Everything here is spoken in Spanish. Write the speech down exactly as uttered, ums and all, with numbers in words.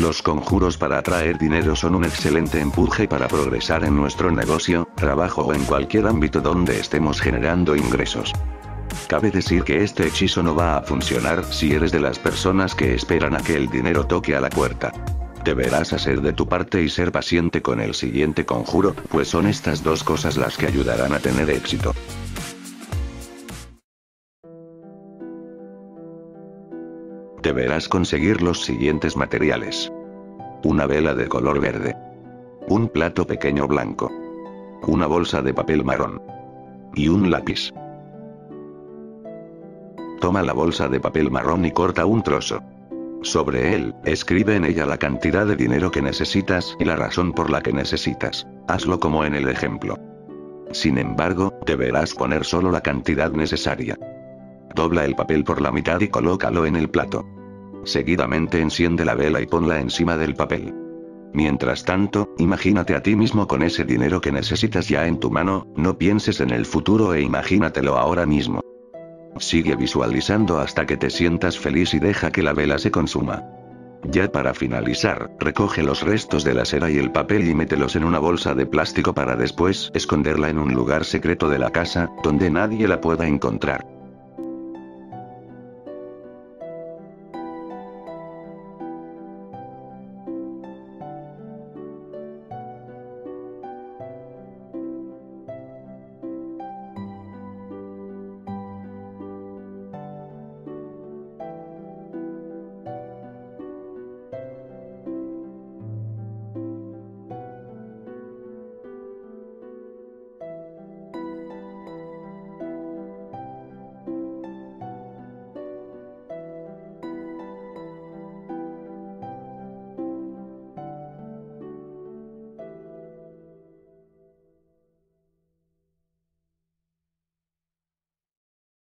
Los conjuros para atraer dinero son un excelente empuje para progresar en nuestro negocio, trabajo o en cualquier ámbito donde estemos generando ingresos. Cabe decir que este hechizo no va a funcionar si eres de las personas que esperan a que el dinero toque a la puerta. Deberás hacer de tu parte y ser paciente con el siguiente conjuro, pues son estas dos cosas las que ayudarán a tener éxito. Deberás conseguir los siguientes materiales. Una vela de color verde. Un plato pequeño blanco. Una bolsa de papel marrón. Y un lápiz. Toma la bolsa de papel marrón y corta un trozo. Sobre él, escribe en ella la cantidad de dinero que necesitas y la razón por la que necesitas. Hazlo como en el ejemplo. Sin embargo, deberás poner solo la cantidad necesaria. Dobla el papel por la mitad y colócalo en el plato. Seguidamente enciende la vela y ponla encima del papel. Mientras tanto, imagínate a ti mismo con ese dinero que necesitas ya en tu mano, no pienses en el futuro e imagínatelo ahora mismo. Sigue visualizando hasta que te sientas feliz y deja que la vela se consuma. Ya para finalizar, recoge los restos de la cera y el papel y mételos en una bolsa de plástico para después esconderla en un lugar secreto de la casa, donde nadie la pueda encontrar.